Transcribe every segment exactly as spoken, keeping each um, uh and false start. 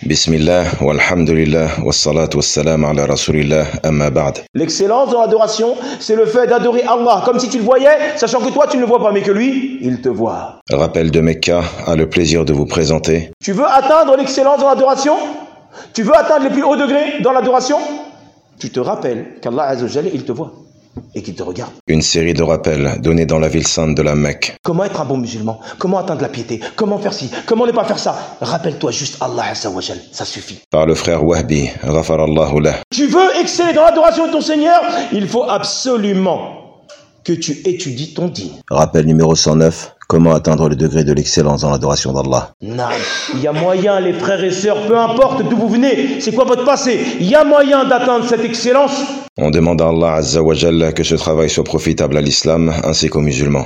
Bismillah, walhamdulillah, wassalatu wassalam ala rasulillah, amma ba'd. L'excellence dans l'adoration, c'est le fait d'adorer Allah comme si tu le voyais, sachant que toi tu ne le vois pas, mais que lui, il te voit. Rappel de Mecca a le plaisir de vous présenter. Tu veux atteindre l'excellence dans l'adoration? Tu veux atteindre les plus hauts degrés dans l'adoration? Tu te rappelles qu'Allah Azza wa Jalla, il te voit et qu'il te regarde. Une série de rappels donnés dans la ville sainte de la Mecque. Comment être un bon musulman? Comment atteindre la piété? Comment faire ci? Comment ne pas faire ça? Rappelle-toi juste Allah Azza wa Jalla, ça suffit. Par le frère Wahbi, ghafarallahu lah. Tu veux exceller dans l'adoration de ton Seigneur? Il faut absolument que tu étudies ton dîn. Rappel numéro cent neuf. Comment atteindre le degré de l'excellence dans l'adoration d'Allah? Non, il y a moyen, les frères et sœurs, peu importe d'où vous venez, c'est quoi votre passé, il y a moyen d'atteindre cette excellence. On demande à Allah Azza wa Jalla que ce travail soit profitable à l'islam ainsi qu'aux musulmans.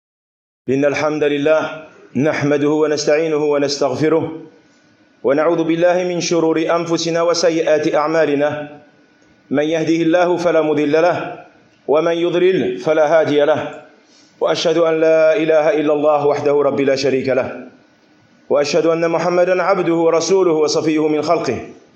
Inna alhamdulillah, nahmaduhu wa nasta'inuhu wa nastaghfiruh, wa na'udhu billahi min shururi anfusina wa sayyiati a'malina. Man yahdihillahu fala mudilla lahu, wa man yudlil fala hadiya lahu. وأشهد أن لا إله إلا الله وحده ربي لا شريك له وأشهد أن محمدا عبده ورسوله وصفيه من خلقه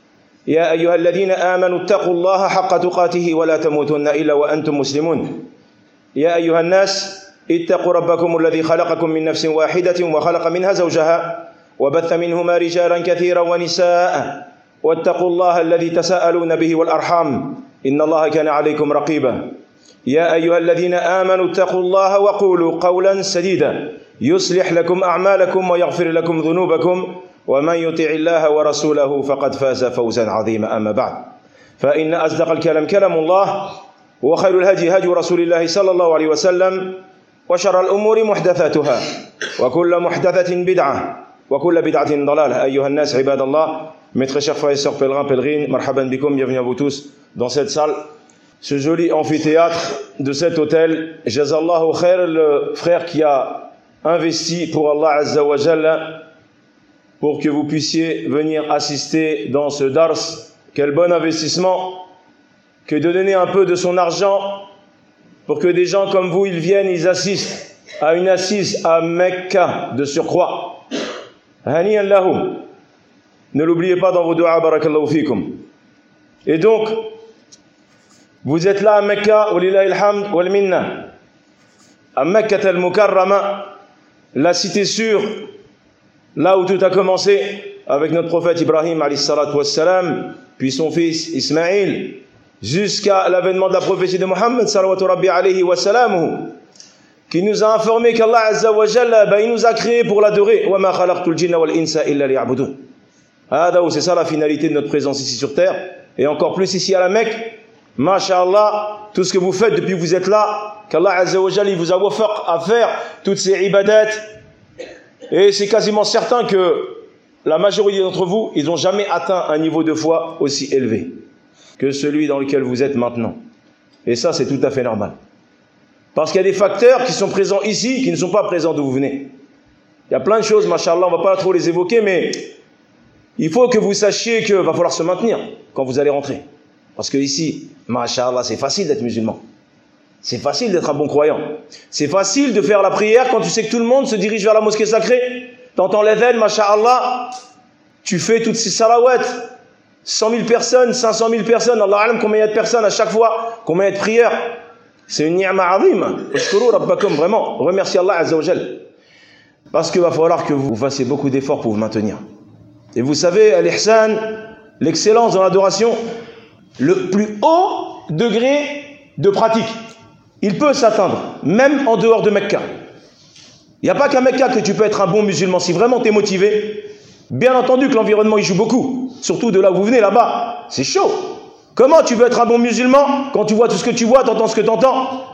يا أيها الذين آمنوا اتقوا الله حق تقاته ولا تموتن إلا وأنتم مسلمون يا أيها الناس اتقوا ربكم الذي خلقكم من نفس واحدة وخلق منها زوجها وبث منهما رجالا كثيرا ونساء واتقوا الله الذي تساءلون به والأرحام إن الله كان عليكم رقيبا يا أيها الذين آمنوا اتقوا الله وقولوا قولا سديدا يصلح لكم أعمالكم ويغفر لكم ذنوبكم ومن يطع الله ورسوله فقد فاز فوزا عظيما أما بعد فإن أصدق الكلام كلام الله وخير الهدي هدي رسول الله صلى الله عليه وسلم وشر الأمور محدثاتها وكل محدثة بدعة وكل بدعة ضلالة أيها الناس عباد الله. Mes très chers frères et sœurs pèlerins, pèlerines, marhaban bikoum, bienvenue à vous tous dans cette salle, ce joli amphithéâtre de cet hôtel. Jazallahu khair, le frère qui a investi pour Allah Azza wa Jalla pour que vous puissiez venir assister dans ce dars. Quel bon investissement que de donner un peu de son argent pour que des gens comme vous, ils viennent, ils assistent à une assise à Mecca de surcroît. Haniyan lahu. Ne l'oubliez pas dans vos doigts, barakallahu fikum. Et donc, vous êtes là à Mecca, walillahi alhamd wal minna, à Mecca al-Mukarrama, la cité sûre, là où tout a commencé avec notre prophète Ibrahim alayhi salatu wassalam, puis son fils Ismaïl, jusqu'à l'avènement de la prophétie de Muhammad salawatu rabbi alayhi wa salamuhu, qui nous a informé qu'Allah Azza wa Jalla, bah, il nous a créés pour l'adorer. Wa ma khalaqtul jinna wal insa illa liya'budun. C'est ça la finalité de notre présence ici sur terre, et encore plus ici à la Mecque. Masha'Allah, tout ce que vous faites depuis que vous êtes là, qu'Allah Azza wa Jalla vous a wafaq à faire toutes ces ibadat. Et c'est quasiment certain que la majorité d'entre vous, ils n'ont jamais atteint un niveau de foi aussi élevé que celui dans lequel vous êtes maintenant. Et ça, c'est tout à fait normal. Parce qu'il y a des facteurs qui sont présents ici, qui ne sont pas présents d'où vous venez. Il y a plein de choses, Masha'Allah, on ne va pas trop les évoquer, mais il faut que vous sachiez qu'il va falloir se maintenir quand vous allez rentrer. Parce que ici, Masha'Allah, c'est facile d'être musulman. C'est facile d'être un bon croyant. C'est facile de faire la prière quand tu sais que tout le monde se dirige vers la mosquée sacrée. T'entends les veines, Masha'Allah. Tu fais toutes ces salawats. cent mille personnes, cinq cent mille personnes. Allah alam combien il y a de personnes à chaque fois. Combien il y a de prières. C'est une ni'ma azim. Ushkuru rabbakum, vraiment. Remerciez Allah Azza wa Jal. Parce qu'il va falloir que vous fassiez beaucoup d'efforts pour vous maintenir. Et vous savez, al-ihsan, l'excellence dans l'adoration, le plus haut degré de pratique, il peut s'atteindre, même en dehors de Mecca. Il n'y a pas qu'à Mecca que tu peux être un bon musulman, si vraiment tu es motivé. Bien entendu que l'environnement il joue beaucoup, surtout de là où vous venez, là-bas, c'est chaud. Comment tu veux être un bon musulman quand tu vois tout ce que tu vois, tu entends ce que tu entends?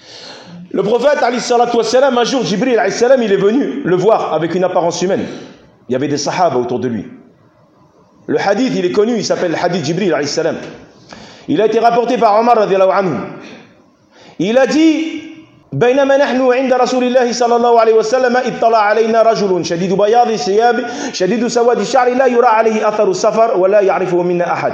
Le prophète, alayhi salatu wassalam, un jour, Jibril, alayhi salam, il est venu le voir avec une apparence humaine. Il y avait des sahaba autour de lui. Le hadith, il est connu, il s'appelle le hadith Jibril, alayhi salam. Il a été rapporté par Omar radiallahu anhu. Il a dit بينما نحن عند رسول الله صلى الله عليه وسلم اطلع علينا رجل شديد بياض الثياب شديد سواد الشعر لا يرى عليه أثر السفر ولا يعرفه منا أحد.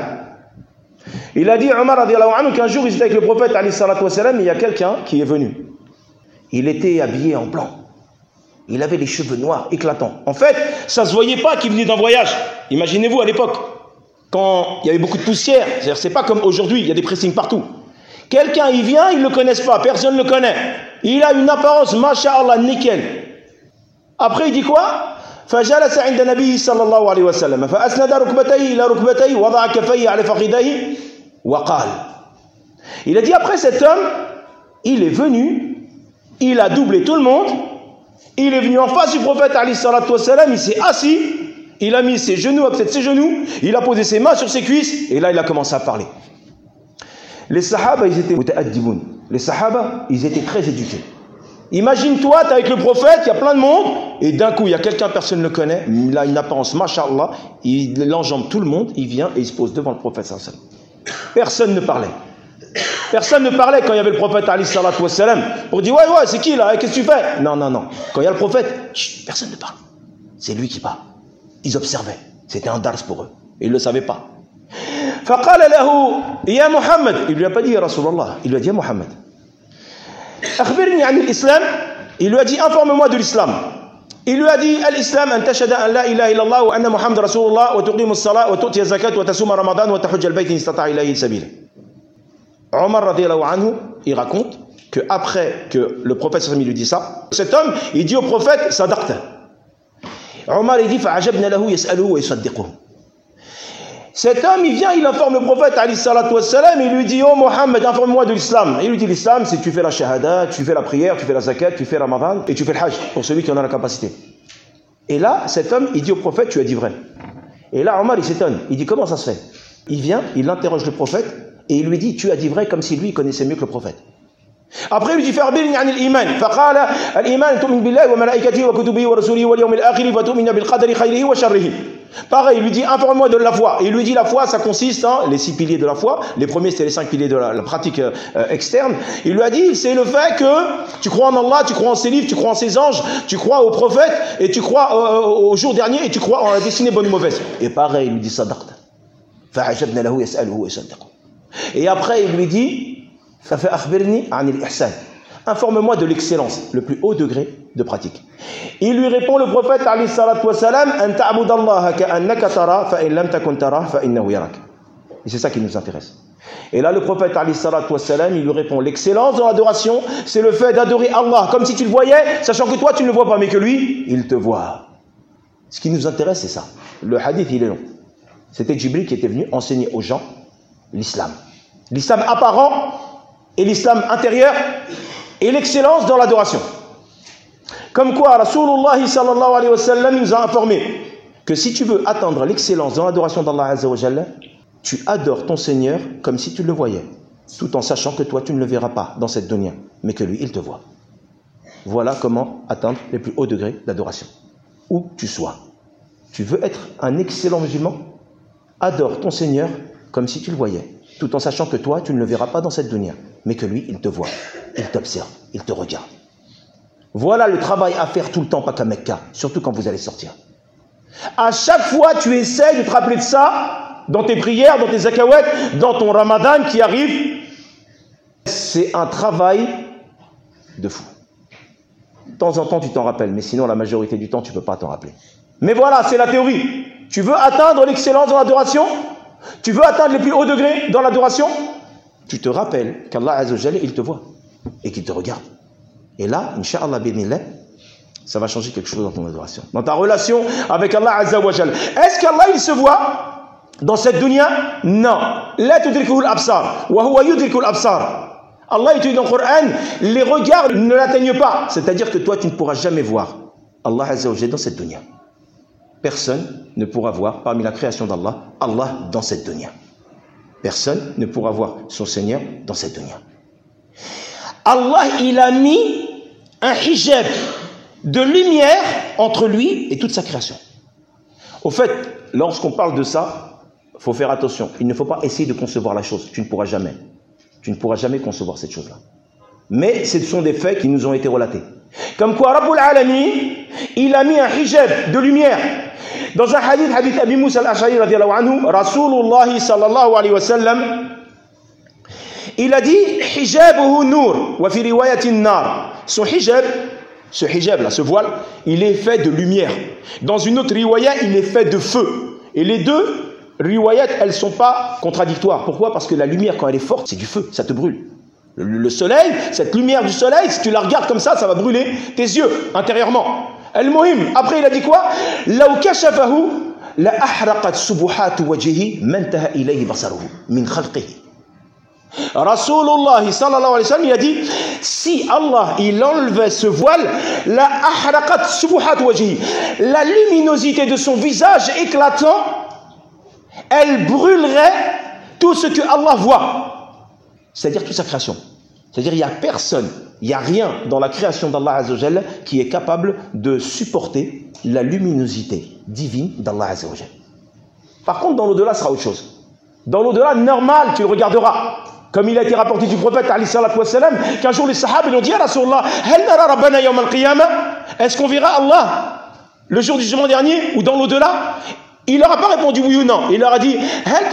Il a dit Omar radiallahu anhu qu'un jour il était avec le prophète alayhi salatu wassalam, il y a quelqu'un qui est venu. Il était habillé en blanc. Il avait les cheveux noirs, éclatants. En fait, ça ne se voyait pas qu'il venait d'un voyage. Imaginez-vous à l'époque, quand il y avait beaucoup de poussière. C'est-à-dire, c'est pas comme aujourd'hui, il y a des pressings partout. Quelqu'un, il vient, ils ne le connaissent pas, personne ne le connaît. Il a une apparence, masha'Allah, nickel. Après, il dit quoi? فجلس عند النبي صلى الله عليه وسلم فأسند ركبتيه إلى ركبتيه وضع كفيه على فخذيه وقال. Il a dit après cet homme, il est venu, il a doublé tout le monde, il est venu en face du prophète alayhi salatu wassalam, il s'est assis, il a mis ses genoux à côté de ses genoux, il a posé ses mains sur ses cuisses et là il a commencé à parler. Les sahaba, ils étaient muta'addiboun. Les sahaba, ils étaient très éduqués. Imagine-toi, tu es avec le prophète, il y a plein de monde, et d'un coup, il y a quelqu'un, personne ne le connaît, il a une apparence, masha'Allah, il enjambe tout le monde, il vient et il se pose devant le prophète sallallahu alayhi wa sallam. Personne ne parlait. Personne ne parlait quand il y avait le prophète alayhi salatu wa sallam, pour dire, ouais, ouais, c'est qui là, qu'est-ce que tu fais? Non, non, non. Quand il y a le prophète, chut, personne ne parle. C'est lui qui parle. Ils observaient. C'était un dars pour eux. Et ils ne le savaient pas. فقال له يا محمد, il lui a pas dit ya Rasulallah, il lui a dit ya Muhammad. أخبرني عن الإسلام, il lui a dit informe-moi de l'islam. Il lui a dit الإسلام أن تشهد أن لا إله إلا الله وأن محمد رسول الله وتقيم الصلاة وتؤتي الزكاة وتصوم رمضان وتحج البيت إن استطاع إليه سبيلا. Omar radiyallahu anhu, il raconte que après que le prophète sallallahu alayhi wa sallam lui dit ça, cet homme, il dit au prophète sadaqta. Omar il dit fa'ajabna lahu yas'aluhu wa yusaddiquhu. Cet homme, il vient, il informe le prophète alayhi salatu wassalam, il lui dit oh Mohammed, informe-moi de l'islam. Il lui dit l'islam, c'est tu fais la shahada, tu fais la prière, tu fais la zakat, tu fais Ramadan et tu fais le hajj pour celui qui en a la capacité. Et là, cet homme, il dit au prophète tu as dit vrai. Et là, Omar il s'étonne, il dit comment ça se fait? Il vient, il interroge le prophète et il lui dit tu as dit vrai comme si lui il connaissait mieux que le prophète. Après il lui dit fa'akhbirni 'an al-iman. Faqala al-iman tu'min billahi wa malaikatihi wa kutubihi wa rusulihi wal yawmil akhir wa tu'minu bil qadari khayrihi wa sharrihi. Pareil, il lui dit informe-moi de la foi. Et il lui dit la foi, ça consiste en hein, les six piliers de la foi. Les premiers c'était les cinq piliers de la, la pratique euh, externe. Il lui a dit c'est le fait que tu crois en Allah, tu crois en ses livres, tu crois en ses anges, tu crois aux prophètes et tu crois euh, au jour dernier et tu crois en la destinée bonne ou mauvaise. Et pareil, il lui dit sadaqta. Fa'ajabna lahu yas'aluhu wa yusaddiquhu. Et après il lui dit informe-moi de l'excellence, le plus haut degré de pratique. Il lui répond le prophète alayhi salatu wassalam et c'est ça qui nous intéresse. Et là le prophète alayhi salatu wassalam, il lui répond l'excellence dans l'adoration, c'est le fait d'adorer Allah comme si tu le voyais, sachant que toi tu ne le vois pas mais que lui, il te voit. Ce qui nous intéresse c'est ça. Le hadith il est long. C'était Jibril qui était venu enseigner aux gens l'islam. L'islam apparent et l'islam intérieur et l'excellence dans l'adoration. Comme quoi, Rasulullah sallallahu alayhi wa sallam nous a informé que si tu veux atteindre l'excellence dans l'adoration d'Allah Azza wa Jalla, tu adores ton Seigneur comme si tu le voyais, tout en sachant que toi tu ne le verras pas dans cette dunya, mais que lui il te voit. Voilà comment atteindre les plus hauts degrés d'adoration. Où tu sois. Tu veux être un excellent musulman? Adore ton Seigneur comme si tu le voyais, tout en sachant que toi, tu ne le verras pas dans cette dunya, mais que lui, il te voit, il t'observe, il te regarde. Voilà le travail à faire tout le temps, pas qu'à Mecca, surtout quand vous allez sortir. À chaque fois, tu essaies de te rappeler de ça, dans tes prières, dans tes zakawets, dans ton ramadan qui arrive. C'est un travail de fou. De temps en temps, tu t'en rappelles, mais sinon, la majorité du temps, tu ne peux pas t'en rappeler. Mais voilà, c'est la théorie. Tu veux atteindre l'excellence dans l'adoration? Tu veux atteindre les plus hauts degrés dans l'adoration? Tu te rappelles qu'Allah Azza wa Jalla, il te voit et qu'il te regarde. Et là, Inch'Allah, bi'idhnillah, ça va changer quelque chose dans ton adoration, dans ta relation avec Allah Azza wa Jalla. Est-ce qu'Allah, il se voit dans cette dunya? Non. La tudrikuhu al-absar, wa huwa yudriku al-absar. Allah, il te dit dans le Coran, les regards ne l'atteignent pas. C'est-à-dire que toi, tu ne pourras jamais voir Allah Azza wa Jalla dans cette dunya. Personne ne pourra voir parmi la création d'Allah, Allah dans cette dunya. Personne ne pourra voir son Seigneur dans cette dunya. Allah, il a mis un hijab de lumière entre lui et toute sa création. Au fait, lorsqu'on parle de ça, il faut faire attention. Il ne faut pas essayer de concevoir la chose. Tu ne pourras jamais. Tu ne pourras jamais concevoir cette chose-là. Mais ce sont des faits qui nous ont été relatés. Comme quoi, Rabbul Alamin, il a mis un hijab de lumière. Dans un hadith, hadith Abi Moussa al-Ash'ari radiyallahu anhu, Rasulullah sallallahu alayhi wa sallam, il a dit hijabuhu nur wa fi riwayatin nar. Son hijab, ce hijab là, ce voile, il est fait de lumière. Dans une autre riwaya, il est fait de feu. Et les deux riwayat, elles ne sont pas contradictoires. Pourquoi? Parce que la lumière, quand elle est forte, c'est du feu, ça te brûle. Le, le soleil, cette lumière du soleil, si tu la regardes comme ça, ça va brûler tes yeux intérieurement. Al-Muhim, après il a dit quoi? Law kashafahu la ahraqat subuhat wajhihi mantaha ilayhi basaruhu min khalqihi. Rasulullah sallallahu alayhi wa sallam, il a dit, si Allah il enlevait ce voile, la ahraqat subuhat wajhihi, la luminosité de son visage éclatant, elle brûlerait tout ce que Allah voit. C'est-à-dire toute sa création. C'est-à-dire il n'y a personne, il n'y a rien dans la création d'Allah Azza wa Jalla qui est capable de supporter la luminosité divine d'Allah Azza wa Jalla. Par contre, dans l'au-delà, ce sera autre chose. Dans l'au-delà, normal, tu le regarderas. Comme il a été rapporté du prophète, alayhi salatu wassalam, qu'un jour les sahaba ils ont dit à Rasulullah, Hal nara rabbana yawm al-qiyamah? Est-ce qu'on verra Allah le jour du jugement dernier ou dans l'au-delà? Il leur a pas répondu oui ou non. Il leur a dit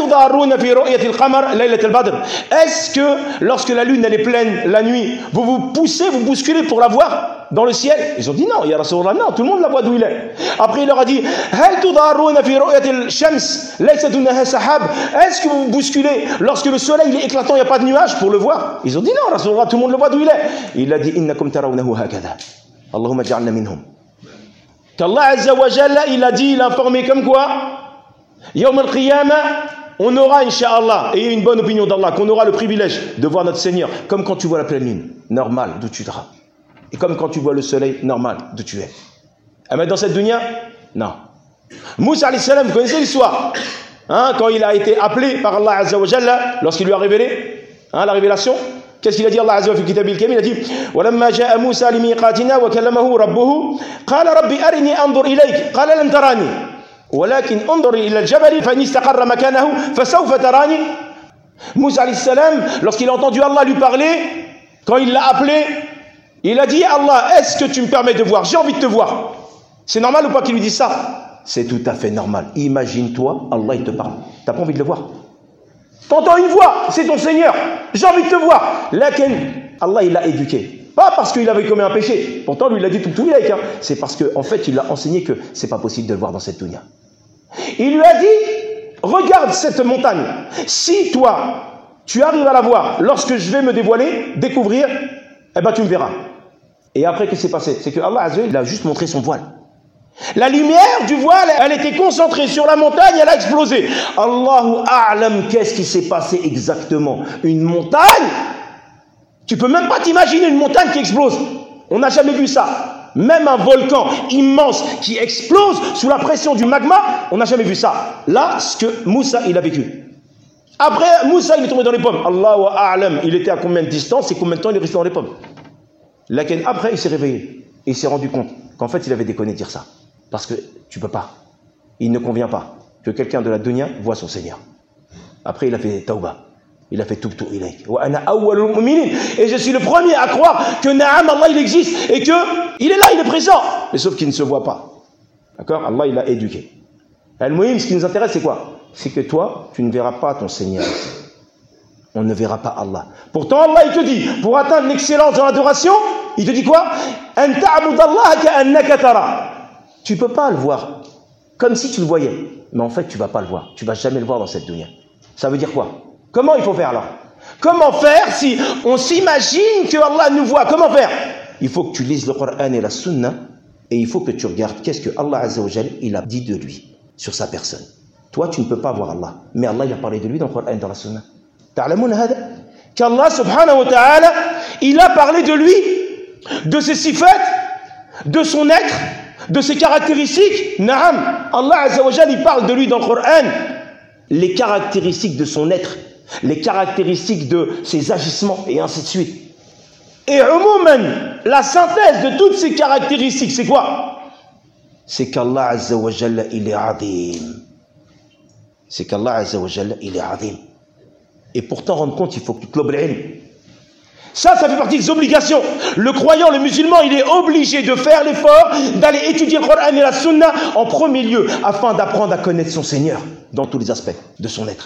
est-ce que lorsque la lune elle est pleine la nuit, vous vous poussez, vous bousculez pour la voir dans le ciel? Ils ont dit non, ya Rasulullah, non, tout le monde la voit d'où il est. Après il leur a dit est-ce que vous vous bousculez lorsque le soleil il est éclatant, il n'y a pas de nuages pour le voir? Ils ont dit non, Rasulullah, tout le monde le voit d'où il est. Il a dit innakum tarawnahu hakadha Allahumma ja'alna minhum. Qu'Allah Azza wa Jalla, il a dit, il a informé comme quoi, Yawm al-Qiyamah, on aura, Inch'Allah, et une bonne opinion d'Allah, qu'on aura le privilège de voir notre Seigneur, comme quand tu vois la pleine lune, normal, d'où tu seras. Et comme quand tu vois le soleil, normal, d'où tu es. Ah, mais dans cette dunya, non. Moussa alayhi salam, vous connaissez l'histoire, hein, quand il a été appelé par Allah Azza wa Jalla, lorsqu'il lui a révélé, hein, la révélation. Qu'est-ce qu'il a dit Allah Azza wa Jalla في كتابه الكريم? Il a dit ولما جاء موسى لميقاتنا وكلمه ربه قال ربي أرني أنظر إليك قال لن تراني ولكن انظر إلى الجبل فإن استقر مكانه فسوف تراني. Moussa alayhi salam, lorsqu'il a entendu Allah lui parler, quand il l'a appelé, il a dit Allah, est-ce que tu me permets de voir? J'ai envie de te voir. C'est normal ou pas qu'il lui dise ça? C'est tout à fait normal. Imagine-toi, Allah il te parle. T'as pas envie de le voir? T'entends une voix, c'est ton Seigneur, j'ai envie de te voir. Lakin, Allah il l'a éduqué. Pas parce qu'il avait commis un péché. Pourtant lui il a dit tout tout il hein. C'est parce qu'en en fait il l'a enseigné que c'est pas possible de le voir dans cette dunya. Il lui a dit, regarde cette montagne. Si toi, tu arrives à la voir, lorsque je vais me dévoiler, découvrir, eh ben tu me verras. Et après, qu'est-ce qui s'est passé? C'est que Allah Azza wa Jalla, il a juste montré son voile. La lumière du voile, elle était concentrée sur la montagne, elle a explosé. Allahu a'lam, qu'est-ce qui s'est passé exactement? Une montagne? Tu peux même pas t'imaginer une montagne qui explose. On n'a jamais vu ça. Même un volcan immense qui explose sous la pression du magma, on n'a jamais vu ça. Là, ce que Moussa, il a vécu. Après, Moussa, il est tombé dans les pommes. Allahu a'lam, il était à combien de distance et combien de temps il est resté dans les pommes. Laquelle après, il s'est réveillé. Et il s'est rendu compte qu'en fait, il avait déconné de dire ça. Parce que tu peux pas. Il ne convient pas que quelqu'un de la dunya voit son Seigneur. Après, il a fait tauba. Il a fait tubtu ilayk. Wa ana awwalul mu'minin. Et je suis le premier à croire que Naam, Allah, il existe. Et que il est là, il est présent. Mais sauf qu'il ne se voit pas. D'accord? Allah, il l'a éduqué. Al-Muhim, ce qui nous intéresse, c'est quoi? C'est que toi, tu ne verras pas ton Seigneur. On ne verra pas Allah. Pourtant, Allah, il te dit, pour atteindre l'excellence dans l'adoration, il te dit quoi? An ta'budallaha ka'annaka tara. Tu ne peux pas le voir comme si tu le voyais. Mais en fait, tu ne vas pas le voir. Tu ne vas jamais le voir dans cette dunya. Ça veut dire quoi? Comment il faut faire alors? Comment faire si on s'imagine que Allah nous voit? Comment faire? Il faut que tu lises le Coran et la Sunna et il faut que tu regardes qu'est-ce que Allah Azza wa Jalla il a dit de lui, sur sa personne. Toi, tu ne peux pas voir Allah. Mais Allah, il a parlé de lui dans le Coran et dans la Sunna. Ta'lamoun hada? Qu'Allah subhanahu wa ta'ala, il a parlé de lui, de ses sifat, de son être, de ses caractéristiques. Naam, Allah Azza wa Jalla, il parle de lui dans le Coran. Les caractéristiques de son être, les caractéristiques de ses agissements, et ainsi de suite. Et umouman, la synthèse de toutes ces caractéristiques, c'est quoi? C'est qu'Allah Azza wa Jalla, il est adim. C'est qu'Allah Azza wa Jalla, il est adim. Et pour t'en rendre compte, il faut que tu te l'oblignes. Ça, ça fait partie des obligations. Le croyant, le musulman, il est obligé de faire l'effort d'aller étudier le Coran et la Sunna en premier lieu, afin d'apprendre à connaître son Seigneur dans tous les aspects de son être.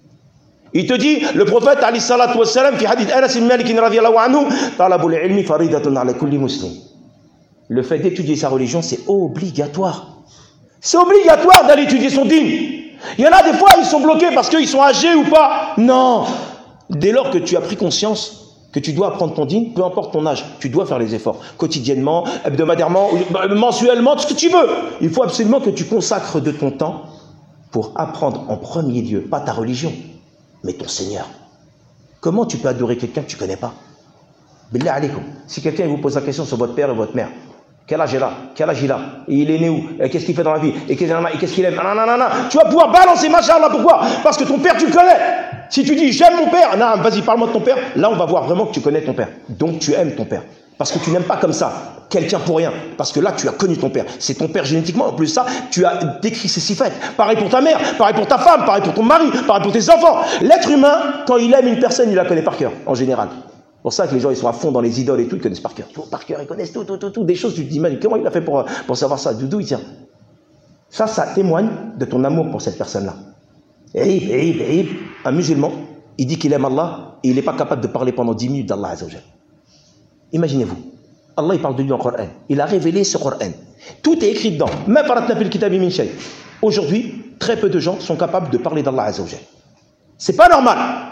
Il te dit, le prophète, alayhi salatu wassalam, fi hadith Anas ibn Malik radiyallahu anhu, talabul ilmi faridatun ala kulli muslim. le fait d'étudier sa religion, c'est obligatoire. C'est obligatoire d'aller étudier son dîn. Il y en a des fois, ils sont bloqués parce qu'ils sont âgés ou pas. Non. Dès lors que tu as pris conscience que tu dois apprendre ton dîn, peu importe ton âge, tu dois faire les efforts. Quotidiennement, hebdomadairement, mensuellement, tout ce que tu veux. Il faut absolument que tu consacres de ton temps pour apprendre en premier lieu, pas ta religion, mais ton Seigneur. Comment tu peux adorer quelqu'un que tu ne connais pas? Billah alaykoum. Si quelqu'un vous pose la question sur votre père et votre mère, quel âge il a? Quel âge il a? Et il est né où? Et qu'est-ce qu'il fait dans la vie? Et qu'est-ce qu'il aime? Non, non, non, non. Tu vas pouvoir balancer, machallah. Pourquoi? Parce que ton père, tu le connais. Si tu dis j'aime mon père, non, vas-y, parle-moi de ton père. Là, on va voir vraiment que tu connais ton père. Donc, tu aimes ton père. Parce que tu n'aimes pas comme ça quelqu'un pour rien. Parce que là, tu as connu ton père. C'est ton père génétiquement. En plus, ça, tu as décrit ses sifat. Pareil pour ta mère, pareil pour ta femme, pareil pour ton mari, pareil pour tes enfants. L'être humain, quand il aime une personne, il la connaît par cœur, en général. C'est pour ça que les gens, ils sont à fond dans les idoles et tout, ils connaissent par cœur. Tout, par cœur, ils connaissent tout, tout, tout, tout. Des choses, tu te dis, comment il a fait pour, pour savoir ça? D'où il tient? Ça, ça témoigne de ton amour pour cette personne-là. Eib, eib, eib. Un musulman, il dit qu'il aime Allah et il n'est pas capable de parler pendant dix minutes d'Allah Azzawajal. Imaginez-vous. Allah, il parle de lui en Coran. Il a révélé ce Coran. Tout est écrit dedans. Même faratna fil kitabi min shay. Aujourd'hui, très peu de gens sont capables de parler d'Allah Azzawajal. C'est pas normal.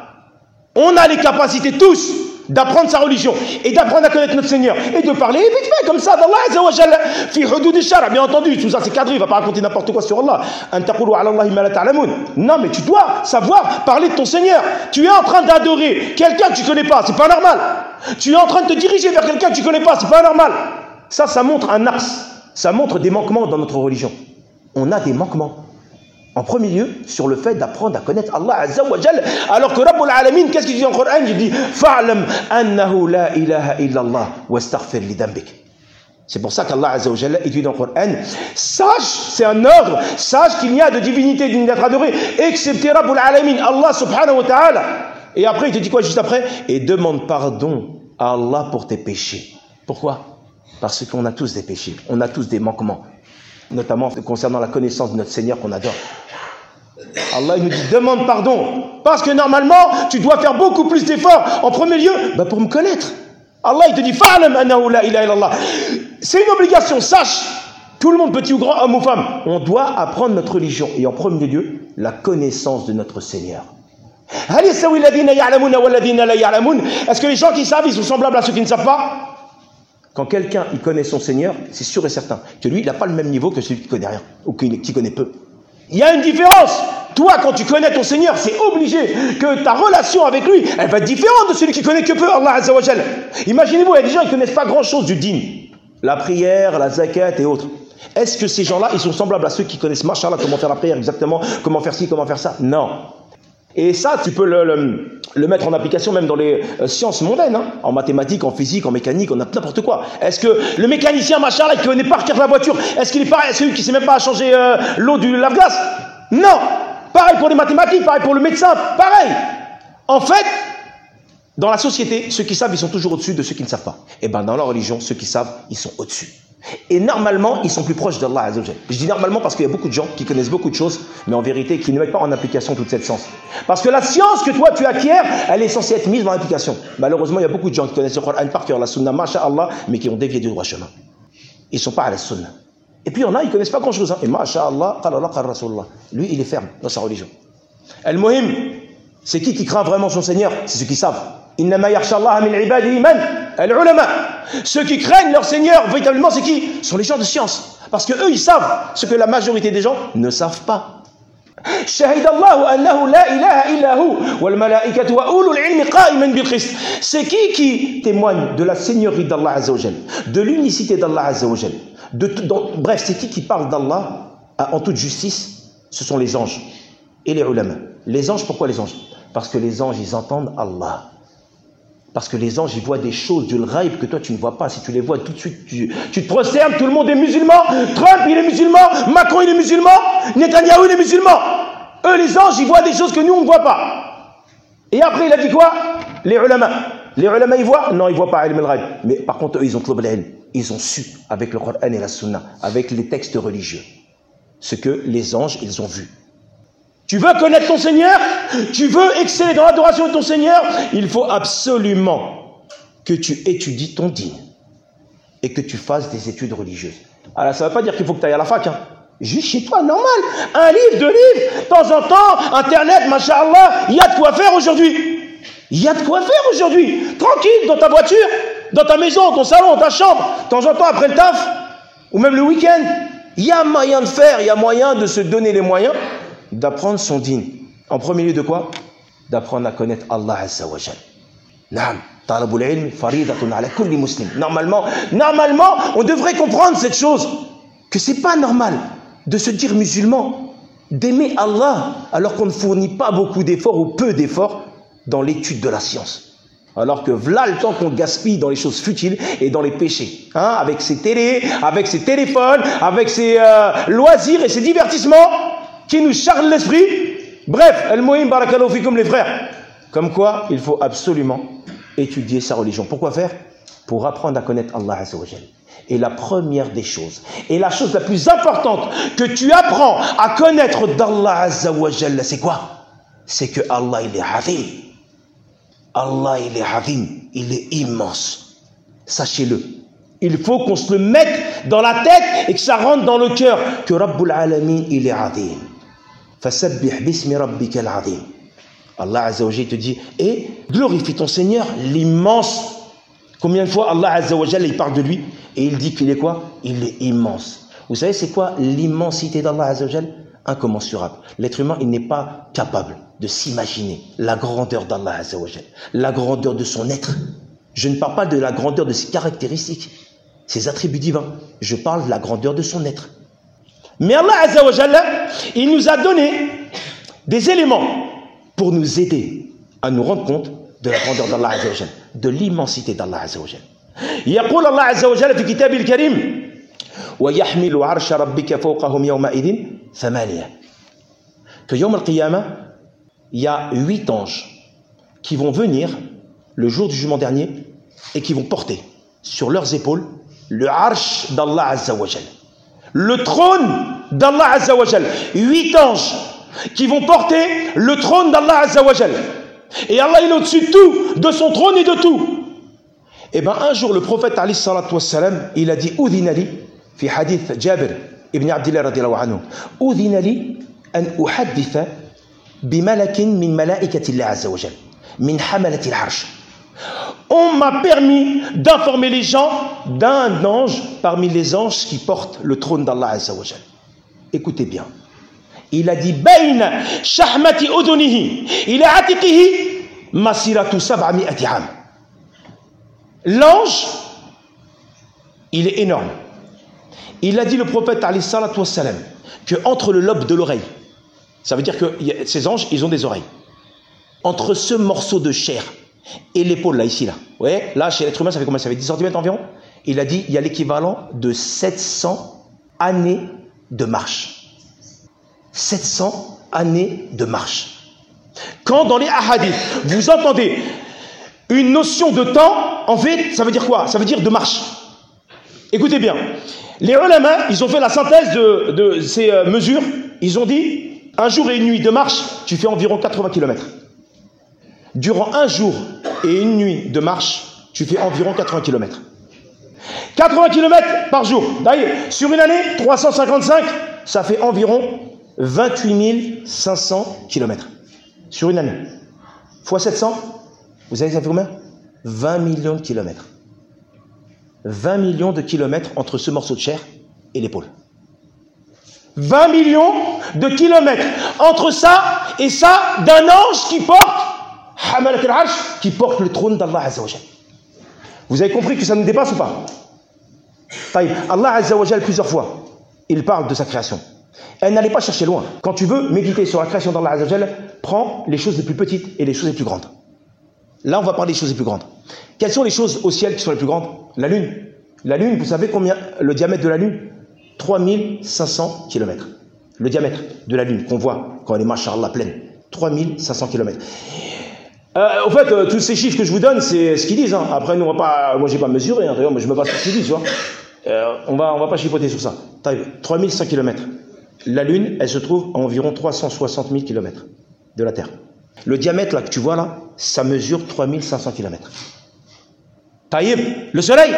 On a les capacités tous d'apprendre sa religion et d'apprendre à connaître notre Seigneur et de parler vite fait comme ça d'Allah Azza wa Jalla fi hudud ash-shar'. Bien entendu, tout ça c'est cadré, il va pas raconter n'importe quoi sur Allah. An taqulu ala Allahi ma la ta'lamun. Non, mais tu dois savoir parler de ton Seigneur. Tu es en train d'adorer quelqu'un que tu connais pas, c'est pas normal. Tu es en train de te diriger vers quelqu'un que tu connais pas, c'est pas normal. Ça, ça montre un axe, ça montre des manquements dans notre religion. On a des manquements. En premier lieu, sur le fait d'apprendre à connaître Allah Azza wa Jalla. Alors que Rabbul Alamin, qu'est-ce qu'il dit en Coran? Il dit Fa'lam annahu la ilaha illallah wastaghfir li dhanbik. C'est pour ça qu'Allah Azza wa Jalla dit dans le Coran, sache, c'est un ordre, sache qu'il n'y a de divinité digne d'être adorée, excepté Rabbul Alamin, Allah subhanahu wa ta'ala. Et après, il te dit quoi juste après? Et demande pardon à Allah pour tes péchés. Pourquoi? Parce qu'on a tous des péchés, on a tous des manquements. Notamment concernant la connaissance de notre Seigneur qu'on adore. Allah il nous dit demande pardon parce que normalement tu dois faire beaucoup plus d'efforts en premier lieu bah, pour me connaître. Allah il te dit fa'lam annahu la ilaha illallah. C'est une obligation, sache, tout le monde, petit ou grand, homme ou femme, on doit apprendre notre religion et en premier lieu la connaissance de notre Seigneur. Est-ce que les gens qui savent ils sont semblables à ceux qui ne savent pas? Quand quelqu'un il connaît son Seigneur, c'est sûr et certain que lui, il n'a pas le même niveau que celui qui connaît rien ou qui connaît peu. Il y a une différence. Toi, quand tu connais ton Seigneur, c'est obligé que ta relation avec lui, elle va être différente de celui qui connaît que peu, Allah Azza wa Jalla. Imaginez-vous, il y a des gens qui ne connaissent pas grand-chose du dîn, la prière, la zakat et autres. Est-ce que ces gens-là, ils sont semblables à ceux qui connaissent, machallah, comment faire la prière exactement, comment faire ci, comment faire ça? Non. Et ça, tu peux le, le, le mettre en application même dans les euh, sciences mondaines, hein, en mathématiques, en physique, en mécanique, en n'importe quoi. Est-ce que le mécanicien, machin, là, qui connaît pas refaire la voiture, est-ce qu'il est pareil à celui qui sait même pas changer euh, l'eau du lave-glace? Non. Pareil pour les mathématiques, pareil pour le médecin, pareil. En fait, dans la société, ceux qui savent, ils sont toujours au-dessus de ceux qui ne savent pas. Et bien, dans la religion, ceux qui savent, ils sont au-dessus. Et normalement, ils sont plus proches d'Allah Azza wa Jalla. Je dis normalement parce qu'il y a beaucoup de gens qui connaissent beaucoup de choses, mais en vérité, qui ne mettent pas en application toute cette science. Parce que la science que toi, tu acquiers, elle est censée être mise dans l'application. Malheureusement, il y a beaucoup de gens qui connaissent le Coran par cœur, la sunna, masha'Allah, mais qui ont dévié du droit chemin. Ils ne sont pas à la sunna. Et puis, il y en a, ils ne connaissent pas grand-chose. Hein. Et masha'Allah, qala Allah, qala Rasulullah. Lui, il est ferme dans sa religion. Al-Muhim, c'est qui qui craint vraiment son Seigneur? C'est ceux qui savent. Innama yakhsha Allah min ibadihi man al-ulama. Ceux qui craignent leur Seigneur, véritablement, c'est qui? Ce sont les gens de science. Parce que eux, ils savent ce que la majorité des gens ne savent pas. Shahid Allahu annahu la ilaha illa hu wal malaikatu wa ulul ilmi qa'iman bil qist. C'est qui qui témoigne de la seigneurie d'Allah Azza wa Jalla, de l'unicité d'Allah Azza wa Jalla. De, dans, bref, c'est qui qui parle d'Allah en toute justice? Ce sont les anges et les ulama. Les anges, pourquoi les anges? Parce que les anges, ils entendent Allah. Parce que les anges, ils voient des choses du ghaib que toi, tu ne vois pas. Si tu les vois tout de suite, tu, tu te prosternes, tout le monde est musulman. Trump, il est musulman. Macron, il est musulman. Netanyahou, il est musulman. Eux, les anges, ils voient des choses que nous, on ne voit pas. Et après, il a dit quoi? Les ulama. Les ulama, ils voient? Non, ils ne voient pas ilm al-ghaib. Mais par contre, eux, ils ont tlab al-ilm. Ils ont su, avec le Coran et la Sunna, avec les textes religieux, ce que les anges, ils ont vu. Tu veux connaître ton Seigneur? Tu veux exceller dans l'adoration de ton Seigneur? Il faut absolument que tu étudies ton dîn. et que tu fasses des études religieuses. Alors ça ne veut pas dire qu'il faut que tu ailles à la fac, hein. Juste chez toi, normal. Un livre, deux livres, de temps en temps, Internet, masha'Allah, il y a de quoi faire aujourd'hui. Il y a de quoi faire aujourd'hui. Tranquille, dans ta voiture, dans ta maison, ton salon, ta chambre, de temps en temps après le taf, ou même le week-end. Il y a moyen de faire, il y a moyen de se donner les moyens d'apprendre son dîn. En premier lieu de quoi? D'apprendre à connaître Allah Azza wa Jal. Naam, talabul ilm faridatun ala kulli muslim. Normalement, normalement, on devrait comprendre cette chose, que c'est pas normal de se dire musulman, d'aimer Allah, alors qu'on ne fournit pas beaucoup d'efforts ou peu d'efforts dans l'étude de la science. Alors que voilà le temps qu'on gaspille dans les choses futiles et dans les péchés. Hein, avec ses télés, avec ses téléphones, avec ses euh, loisirs et ses divertissements qui nous chargent l'esprit. Bref, al-muhim barakallahu fikum les frères. Comme quoi, il faut absolument étudier sa religion. Pourquoi faire? Pour apprendre à connaître Allah Azza wa Jal. Et la première des choses, et la chose la plus importante que tu apprends à connaître d'Allah Azza wa Jal, c'est quoi? C'est que Allah, il est azim. Allah, il est azim. Il est immense. Sachez-le. Il faut qu'on se le mette dans la tête et que ça rentre dans le cœur. Que Rabbul Alamin, il est azim. Fasabbih bismi rabbika al-azim. Allah Azza wa Jal te dit, et glorifie ton Seigneur, l'immense. Combien de fois Allah Azza wa Jal, il parle de lui et il dit qu'il est quoi? Il est immense. Vous savez c'est quoi l'immensité d'Allah Azza wa Jal? Incommensurable. L'être humain, il n'est pas capable de s'imaginer la grandeur d'Allah Azza wa Jal, la grandeur de son être. Je ne parle pas de la grandeur de ses caractéristiques, ses attributs divins. Je parle de la grandeur de son être. Mais Allah Azza wa Jal, il nous a donné des éléments pour nous aider à nous rendre compte de la grandeur d'Allah Azza wa Jal, de l'immensité d'Allah Azza wa Jal. يقول الله عز وجل في كتابه الكريم ويحمل عرش ربك فوقهم يومئذ ثمانية. Que يوم القيامة, il y a huit anges qui vont venir le jour du jugement dernier et qui vont porter sur leurs épaules le arsh d'Allah Azza wa Jal, le trône d'Allah Azza wa Jal. Huit anges qui vont porter le trône d'Allah Azza wa Jal. Et Allah il est au-dessus de tout, de son trône et de tout. Et bien un jour le prophète alayhi salatu wassalam, il a dit Udhina li, fi hadith Jabir ibn Abdillah radiyallahu anhu, Udhina li an uhadditha bimalakin min malaikati Allah Azza wa Jal, min hamalati al-arsh. On m'a permis d'informer les gens d'un ange parmi les anges qui portent le trône d'Allah Azza wa Jal. Écoutez bien. Il a dit Bayna shahmati udunihi ila atiqihi masiratu sab'ami'ati am. L'ange, il est énorme. Il a dit le prophète alayhi salatu wassalam que entre le lobe de l'oreille, ça veut dire que ces anges, ils ont des oreilles. Entre ce morceau de chair et l'épaule là, ici là, vous voyez, là chez l'être humain, ça fait combien? Ça fait dix centimètres environ. Il a dit il y a l'équivalent de sept cents années de marche. sept cents années de marche. Quand dans les hadiths, vous entendez une notion de temps, en fait, ça veut dire quoi? Ça veut dire de marche. Écoutez bien, les ulama, ils ont fait la synthèse de, de ces euh, mesures. Ils ont dit, un jour et une nuit de marche, tu fais environ quatre-vingts kilomètres. Durant un jour et une nuit de marche, tu fais environ quatre-vingts kilomètres. quatre-vingts kilomètres par jour. D'ailleurs, sur une année, trois cent cinquante-cinq, ça fait environ vingt-huit mille cinq cents kilomètres. Sur une année. Fois sept cents, vous savez ça fait combien? vingt millions de kilomètres. vingt millions de kilomètres entre ce morceau de chair et l'épaule. vingt millions de kilomètres entre ça et ça d'un ange qui porte Hamalat al-Arsh, qui porte le trône d'Allah Azza wa Jal. Vous avez compris que ça nous dépasse ou pas? Allah Azza wa Jal, plusieurs fois, il parle de sa création. Elle n'allait pas chercher loin. Quand tu veux méditer sur la création d'Allah Azza wa Jal, prends les choses les plus petites et les choses les plus grandes. Là, on va parler des choses les plus grandes. Quelles sont les choses au ciel qui sont les plus grandes? La Lune. La Lune, vous savez combien le diamètre de la Lune? trois mille cinq cents kilomètres. Le diamètre de la Lune qu'on voit quand elle est, machallah, pleine. trois mille cinq cents kilomètres. Euh, en fait, euh, tous ces chiffres que je vous donne, c'est ce qu'ils disent. Hein. Après, nous, on va pas, moi, j'ai pas mesuré. Hein. D'ailleurs, moi, je me base sur ce qu'ils disent. Tu vois. Euh, on va, on va pas chipoter sur ça. trois mille cent kilomètres. La Lune, elle se trouve à environ trois cent soixante mille kilomètres de la Terre. Le diamètre là que tu vois là, ça mesure trois mille cinq cents kilomètres. Taïb, le Soleil,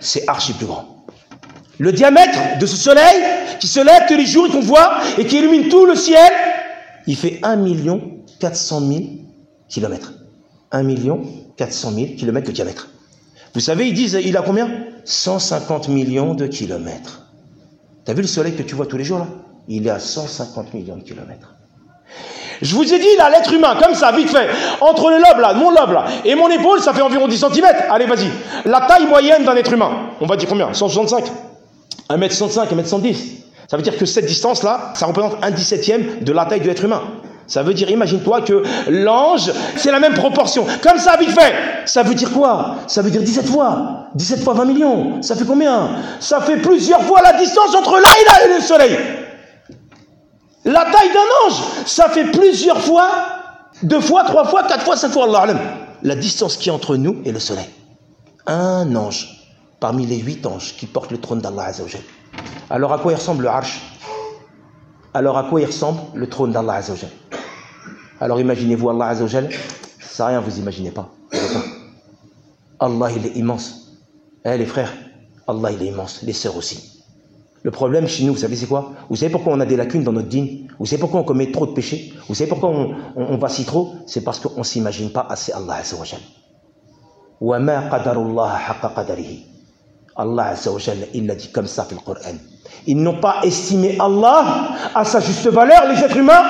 c'est archi plus grand. Le diamètre de ce soleil qui se lève tous les jours et qu'on voit et qui illumine tout le ciel, il fait un million quatre cent mille kilomètres. un million quatre cent mille kilomètres de diamètre. Vous savez, ils disent, il a combien? cent cinquante millions de kilomètres. T'as vu le soleil que tu vois tous les jours là? Il est à cent cinquante millions de kilomètres. Je vous ai dit là, l'être humain, comme ça, vite fait, entre le lobe là, mon lobe là, et mon épaule, ça fait environ dix centimètres. Allez, vas-y. La taille moyenne d'un être humain, on va dire combien? cent soixante-cinq, un mètre soixante-cinq, un mètre soixante-dix. Ça veut dire que cette distance-là, ça représente un dix-septième de la taille de l'être humain. Ça veut dire, imagine-toi que l'ange, c'est la même proportion. Comme ça, vite fait. Ça veut dire quoi? Ça veut dire dix-sept fois. dix-sept fois vingt millions. Ça fait combien? Ça fait plusieurs fois la distance entre là et là et le soleil. La taille d'un ange, ça fait plusieurs fois, deux fois, trois fois, quatre fois, cinq fois, Allah alam. La distance qui est entre nous et le soleil. Un ange, parmi les huit anges qui portent le trône d'Allah Azza wa Jal. Alors à quoi il ressemble le Arsh? Alors à quoi il ressemble le trône d'Allah Azza wa Jal? Alors imaginez-vous Allah Azza wa Jal, ça rien, vous imaginez pas. Allah il est immense. Eh les frères, Allah il est immense, les sœurs aussi. Le problème chez nous, vous savez c'est quoi? Vous savez pourquoi on a des lacunes dans notre dîn? Vous savez pourquoi on commet trop de péchés? Vous savez pourquoi on, on, on vacille trop? C'est parce qu'on ne s'imagine pas assez Allah Azza wa Jal. Wa ma qadarullah haqqa qadarihi. Allah Azza wa Jal, il l'a dit comme ça dans le Coran. Ils n'ont pas estimé Allah à sa juste valeur, les êtres humains.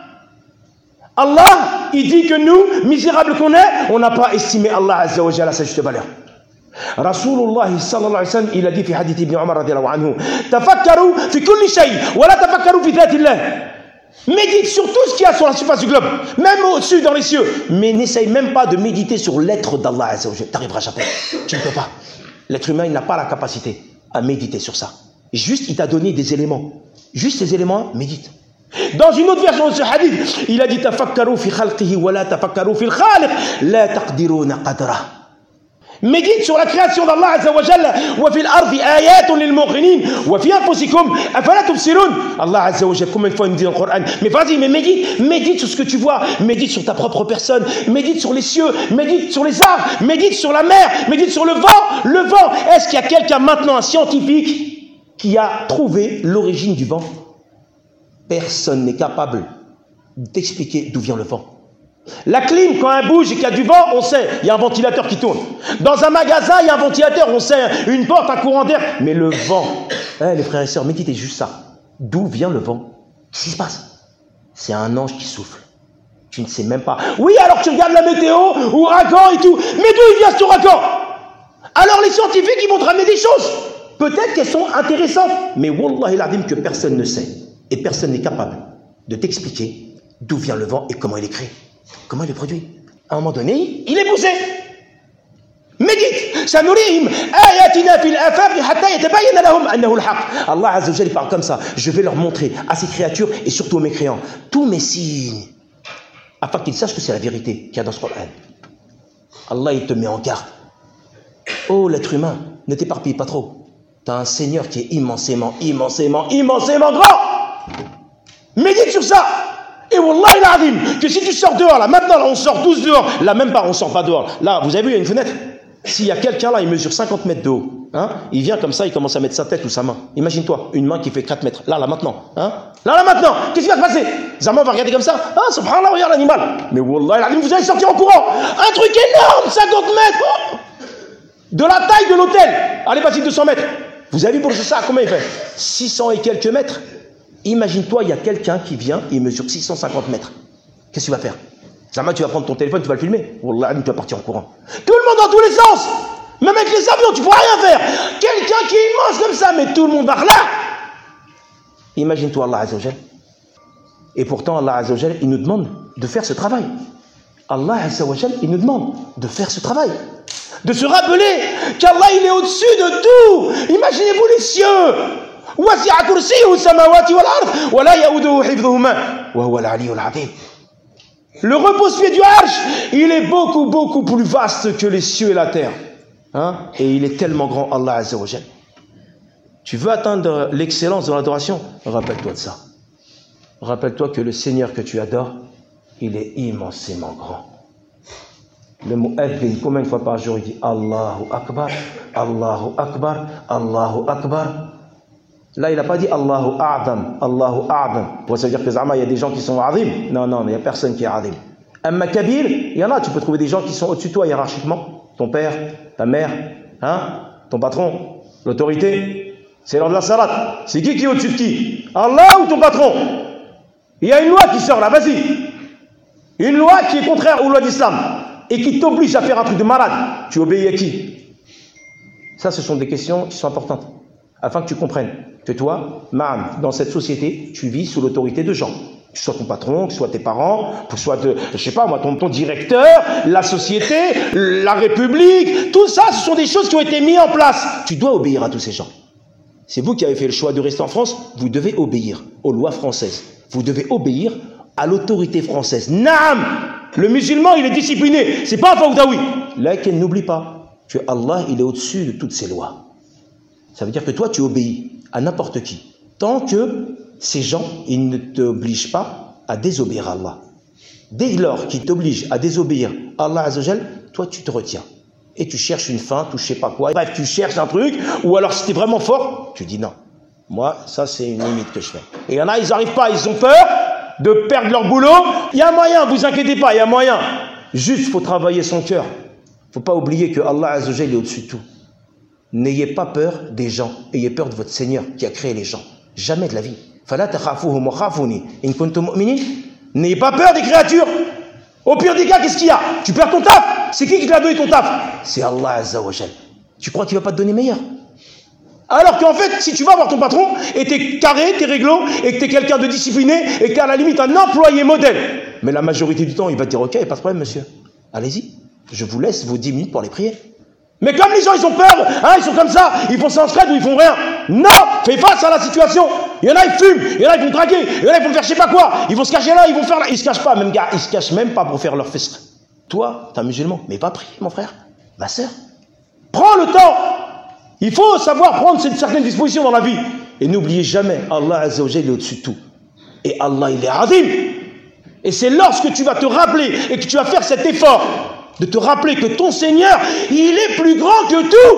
Allah, il dit que nous, misérables qu'on est, on n'a pas estimé Allah Azza wa Jal à sa juste valeur. Rasulullah sallallahu alayhi wa sallam, il a dit في حديث ابن عمر رضي الله عنه تفكروا في كل شيء ولا تفكروا في ذات الله. Médite sur tout ce qu'il y a sur la surface du globe, même au-dessus dans les cieux, mais n'essaye même pas de méditer sur l'être d'Allah Azza wa Jal. T'arriveras jamais, tu ne peux pas. L'être humain, il n'a pas la capacité à méditer sur ça. Juste, il t'a donné des éléments. Juste ces éléments, médite. Dans une autre version de ce hadith, il a dit tafakkaru fi khalqihi wa la tafakkaru fi al-khaliq la taqdiruna qadra. Médite sur la création d'Allah Azza wa Jalla. Wa fil ardi ayatun lil muqinin wa fi anfusikum afala tubsirun. Allah Azza wa Jalla, combien de fois il nous dit dans le Coran, mais vas-y, mais médite, médite sur ce que tu vois, médite sur ta propre personne, médite sur les cieux, médite sur les arbres, médite sur la mer, médite sur le vent. Le vent, est-ce qu'il y a quelqu'un maintenant, un scientifique, qui a trouvé l'origine du vent? Personne n'est capable d'expliquer d'où vient le vent. La clim, quand elle bouge et qu'il y a du vent, on sait, il y a un ventilateur qui tourne. Dans un magasin, il y a un ventilateur, on sait, une porte, un courant d'air. Mais le vent, eh, les frères et sœurs, méditez juste ça. D'où vient le vent? Qu'est-ce qui se passe? C'est un ange qui souffle. Tu ne sais même pas. Oui, alors tu regardes la météo, ouragan et tout. Mais d'où il vient cet ouragan? Alors les scientifiques, ils vont te ramener des choses. Peut-être qu'elles sont intéressantes. Mais wallahi l'adim que personne ne sait. Et personne n'est capable de t'expliquer d'où vient le vent et comment il est créé. Comment il est produit? À un moment donné, il est poussé. Médite. Sanurihim ayatina fil afaq hatta yatabayyana lahum annahu al-haq. Allah Azza wa Jalla parle comme ça. Je vais leur montrer à ces créatures et surtout aux mécréants tous mes signes afin qu'ils sachent que c'est la vérité qu'il y a dans ce Coran. Allah il te met en garde. Oh l'être humain, ne t'éparpille pas trop. Tu as un Seigneur qui est immensément, immensément, immensément grand. Médite sur ça. Et wallahi l'azim, que si tu sors dehors, là, maintenant, là, on sort tous dehors, là, même pas, on sort pas dehors. Là, vous avez vu, il y a une fenêtre. S'il y a quelqu'un là, il mesure cinquante mètres de haut, hein, il vient comme ça, il commence à mettre sa tête ou sa main. Imagine-toi, une main qui fait quatre mètres. Là, là, maintenant, hein. Là, là, maintenant, qu'est-ce qui va se passer? Zaman va regarder comme ça. Ah, subhanallah, regarde l'animal. Mais wallahi l'azim, vous allez sortir en courant. Un truc énorme, cinquante mètres. Oh, de la taille de l'hôtel. Allez, vas-y, deux cents mètres. Vous avez vu pour ça, combien il fait? six cents et quelques mètres. Imagine-toi, il y a quelqu'un qui vient, il mesure six cent cinquante mètres. Qu'est-ce que tu vas faire? Zama, tu vas prendre ton téléphone, tu vas le filmer. Wallah, tu vas partir en courant. Tout le monde dans tous les sens. Même avec les avions, tu ne pourras rien faire. Quelqu'un qui est immense comme ça, mais tout le monde va là. Imagine-toi Allah Azza wa Jal. Et pourtant, Allah Azza wa Jal, il nous demande de faire ce travail. Allah Azza wa Jal, il nous demande de faire ce travail. De se rappeler qu'Allah, il est au-dessus de tout. Imaginez-vous les cieux. وسع كرسيه السماوات والأرض ولا يؤوده حفظهما وهو العلي العظيم. Le repose-pied du Arsh, il est beaucoup beaucoup plus vaste que les cieux et la terre, hein? Et il est tellement grand, Allah Azza wa Jal. Tu veux atteindre l'excellence dans l'adoration? Rappelle-toi de ça. Rappelle-toi que le Seigneur que tu adores, il est immensément grand. Le mu'adhin, combien de fois par jour il dit Allahu Akbar, Allahu Akbar, Allahu Akbar. Là, il n'a pas dit Allahu A'zam, Allahu A'zam. Ça veut dire que Zama, il y a des gens qui sont Azim. Non, non, il n'y a personne qui est Azim. Amma Kabir, il y en a, tu peux trouver des gens qui sont au-dessus de toi hiérarchiquement. Ton père, ta mère, hein, ton patron, l'autorité. C'est l'heure de la salat. C'est qui qui est au-dessus de qui? Allah ou ton patron? Il y a une loi qui sort là, vas-y. Une loi qui est contraire aux lois d'islam et qui t'oblige à faire un truc de malade. Tu obéis à qui? Ça, ce sont des questions qui sont importantes. Afin que tu comprennes que toi, Ma'am, dans cette société, tu vis sous l'autorité de gens. Que ce soit ton patron, que ce soit tes parents, que ce soit, de, je sais pas moi, ton, ton directeur, la société, la République, tout ça, ce sont des choses qui ont été mises en place. Tu dois obéir à tous ces gens. C'est vous qui avez fait le choix de rester en France, vous devez obéir aux lois françaises. Vous devez obéir à l'autorité française. Naam! Le musulman, il est discipliné. C'est pas un Fawdaoui. Là, qu'elle n'oublie pas que Allah, il est au-dessus de toutes ces lois. Ça veut dire que toi, tu obéis à n'importe qui. Tant que ces gens, ils ne t'obligent pas à désobéir à Allah. Dès lors qu'ils t'obligent à désobéir à Allah Azzawajal, toi, tu te retiens. Et tu cherches une feinte ou je sais pas quoi. Bref, tu cherches un truc. Ou alors, si tu es vraiment fort, tu dis non. Moi, ça, c'est une limite que je fais. Et il y en a, ils n'arrivent pas. Ils ont peur de perdre leur boulot. Il y a moyen, vous inquiétez pas, il y a moyen. Juste, il faut travailler son cœur. Il ne faut pas oublier que Allah Azzawajal est au-dessus de tout. N'ayez pas peur des gens, ayez peur de votre Seigneur qui a créé les gens. Jamais de la vie. N'ayez pas peur des créatures. Au pire des cas, qu'est-ce qu'il y a? Tu perds ton taf. C'est qui qui te l'a donné ton taf? C'est Allah Azza wa Jal. Tu crois qu'il ne va pas te donner meilleur? Alors qu'en fait, si tu vas voir ton patron et t'es carré, t'es réglo, et que t'es quelqu'un de discipliné, et que t'es à la limite un employé modèle, mais la majorité du temps, il va te dire, ok, pas de problème, monsieur. Allez-y, je vous laisse vos dix minutes pour les prier. Mais comme les gens, ils ont peur, hein, ils sont comme ça, ils font ça en scred ou ils font rien. Non, fais face à la situation. Il y en a, ils fument, il y en a, ils vont draguer, il y en a, ils vont faire je sais pas quoi. Ils vont se cacher là, ils vont faire là. Ils se cachent pas, même gars, ils se cachent même pas pour faire leur fest. Toi, t'es un musulman, mais pas prier, mon frère, ma sœur. Prends le temps. Il faut savoir prendre certaines dispositions dans la vie. Et n'oubliez jamais, Allah Azza wa Jalla est au-dessus de tout. Et Allah, il est Azim. Et c'est lorsque tu vas te rappeler et que tu vas faire cet effort de te rappeler que ton Seigneur, il est plus grand que tout.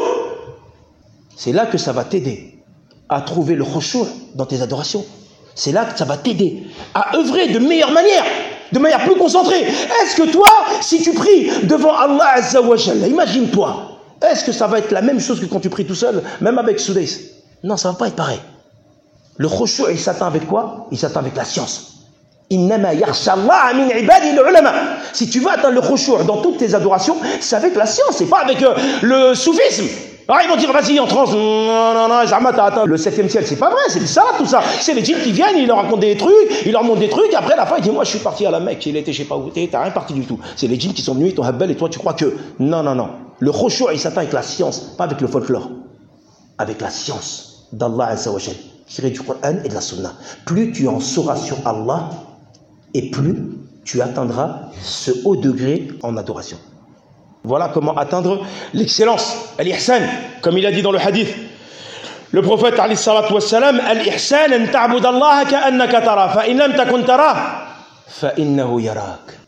C'est là que ça va t'aider à trouver le khushu' dans tes adorations. C'est là que ça va t'aider à œuvrer de meilleure manière, de manière plus concentrée. Est-ce que toi, si tu pries devant Allah Azza wa Jalla, imagine-toi, est-ce que ça va être la même chose que quand tu pries tout seul, même avec Soudais? Non, ça ne va pas être pareil. Le khushu', il s'atteint avec quoi? Il s'atteint avec la science. Innama yakhsha Allah min ibadihi al-ulama. Si tu veux atteindre le khushu' dans toutes tes adorations, c'est avec la science, c'est pas avec euh, le soufisme. Alors ils vont dire, vas-y, en transe, non, non, non, Zama, t'as atteint le septième ciel. C'est pas vrai, c'est ça, tout ça. C'est les djinns qui viennent, ils leur racontent des trucs, ils leur montrent des trucs, après à la fin, ils disent, moi, je suis parti à la Mecque, il était, je sais pas où, t'as rien parti du tout. C'est les djinns qui sont venus, ils t'ont habbel, et toi, tu crois que. Non, non, non. Le khushu', il s'atteint avec la science, pas avec le folklore. Avec la science d'Allah Azza wa Jal, tirée du Coran et de la Sunna. Plus tu en sauras sur Allah, et plus tu atteindras ce haut degré en adoration. Voilà comment atteindre l'excellence, al-ihsan, comme il a dit dans le hadith. Le prophète alayhi salatu wassalam, al-ihsan an ta'bud Allah ka'annaka tara, fa in lam takun tara, fa innahu yarak.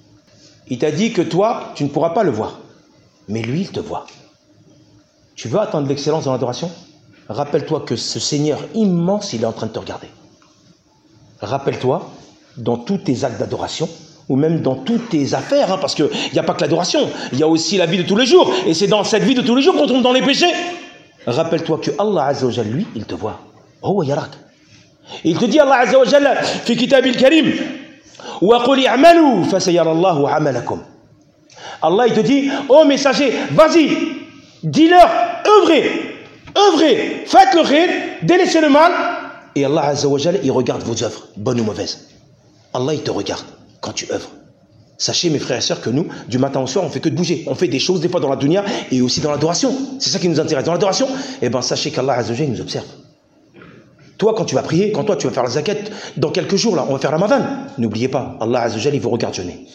Il t'a dit que toi, tu ne pourras pas le voir, mais lui, il te voit. Tu veux atteindre l'excellence dans l'adoration? Rappelle-toi que ce Seigneur immense, il est en train de te regarder. Rappelle-toi, dans tous tes actes d'adoration, ou même dans toutes tes affaires, hein, parce qu'il n'y a pas que l'adoration, il y a aussi la vie de tous les jours, et c'est dans cette vie de tous les jours qu'on tombe dans les péchés. Rappelle-toi que Allah Azza wa Jalla, lui, il te voit. Oh, yarak. Il te dit, Allah Azza wa Jalla, fi kitabil karim, wa qul i'malu fa sayarallahu amalakum. Allah, il te dit, oh messager, vas-y, dis-leur, œuvrez, œuvrez, faites le khayr, délaissez le mal, et Allah Azza wa Jalla, il regarde vos œuvres, bonnes ou mauvaises. Allah, il te regarde quand tu œuvres. Sachez, mes frères et sœurs, que nous, du matin au soir, on ne fait que de bouger. On fait des choses, des fois, dans la dunya et aussi dans l'adoration. C'est ça qui nous intéresse. Dans l'adoration, eh bien, sachez qu'Allah Azza wa Jalla nous observe. Toi, quand tu vas prier, quand toi, tu vas faire la zakat, dans quelques jours, là, on va faire la Ramadan. N'oubliez pas, Allah Azza wa Jalla, il vous regarde jeûner.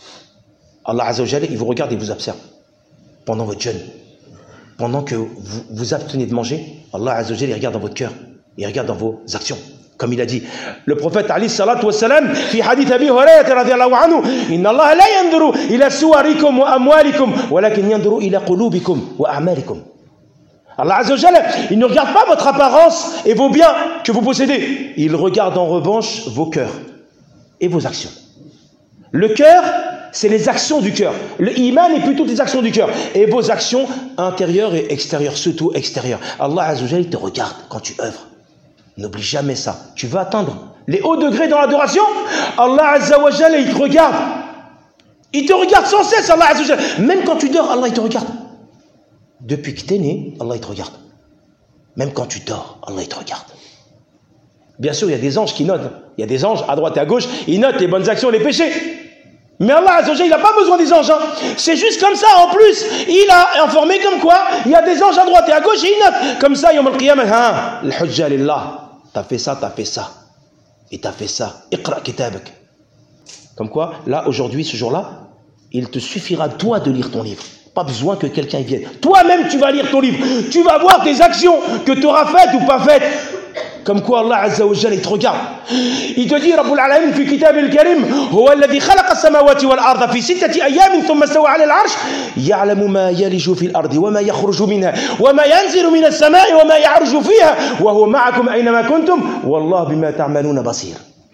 Allah Azza wa Jalla, il vous regarde et vous observe. Pendant votre jeûne. Pendant que vous vous abstenez de manger, Allah Azza wa Jalla, il regarde dans votre cœur. Il regarde dans vos actions. Comme il a dit, le prophète Ali salatu wassalam, fi hadith Abi Hurayrata radiyallahu anhu, inna Allah la yanduru ila suwarikum wa amwalikum, walakin yanduru ila qulubikum wa a'malikum. Allah Azza wa Jalla, il ne regarde pas votre apparence et vos biens que vous possédez. Il regarde en revanche vos cœurs et vos actions. Le cœur, c'est les actions du cœur. Le iman est plutôt les actions du cœur. Et vos actions intérieures et extérieures, surtout extérieures. Allah Azza wa Jalla, il te regarde quand tu œuvres. N'oublie jamais ça. Tu veux atteindre les hauts degrés dans l'adoration, Allah Azza wa Jalla, il te regarde. Il te regarde sans cesse, Allah Azza wa Jalla. Même quand tu dors, Allah, il te regarde. Depuis que tu es né, Allah, il te regarde. Même quand tu dors, Allah, il te regarde. Bien sûr, il y a des anges qui notent. Il y a des anges à droite et à gauche. Ils notent les bonnes actions, les péchés. Mais Allah Azza wa Jalla, il n'a pas besoin des anges. Hein. C'est juste comme ça. En plus, il a informé comme quoi il y a des anges à droite et à gauche et ils notent. Comme ça, Yawm al-Qiyamah, hein, al-Hujja lillah. T'as fait ça, t'as fait ça. Et t'as fait ça. Iqra kitabak. Comme quoi, là, aujourd'hui, ce jour-là, il te suffira, toi, de lire ton livre. Pas besoin que quelqu'un vienne. Toi-même, tu vas lire ton livre. Tu vas voir tes actions que tu auras faites ou pas faites. Comme quoi Allah Azza wa Jalla, il te regarde. Il te dit, Rabbul Alamin, fi kitab al-Karim, huwa alladhi khalaqa as-samawati wal arda fi sittati ayamin thumma stawa 'ala al-'arsh, ya'lamu ma yaliju fi al-ardi wa ma yakhruju minha wa ma yanzilu min as-sama'i wa ma ya'ruju fiha wa huwa ma'akum aynama kuntum wallahu bima ta'maluna basir.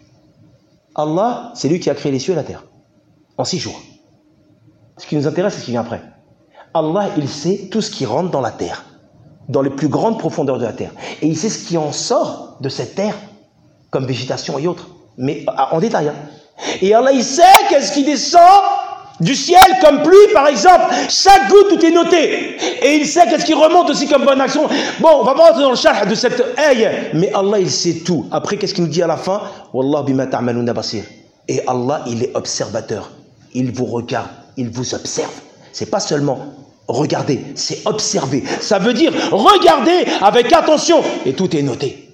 Allah, c'est lui qui a créé les cieux et la terre en six jours. Ce qui nous intéresse, c'est ce qui vient après. Allah, il sait tout ce qui rentre dans la terre, dans les plus grandes profondeurs de la terre. Et il sait ce qui en sort de cette terre, comme végétation et autres, mais en détail. Hein. Et Allah, il sait qu'est-ce qui descend du ciel comme pluie, par exemple. Chaque goutte, tout est noté. Et il sait qu'est-ce qui remonte aussi comme bonne action. Bon, on va pas rentrer dans le charh de cette aïe, mais Allah, il sait tout. Après, qu'est-ce qu'il nous dit à la fin? Wallahu bima ta'maluna basir. Et Allah, il est observateur. Il vous regarde, il vous observe. C'est pas seulement regarder, c'est observer. Ça veut dire regarder avec attention. Et tout est noté.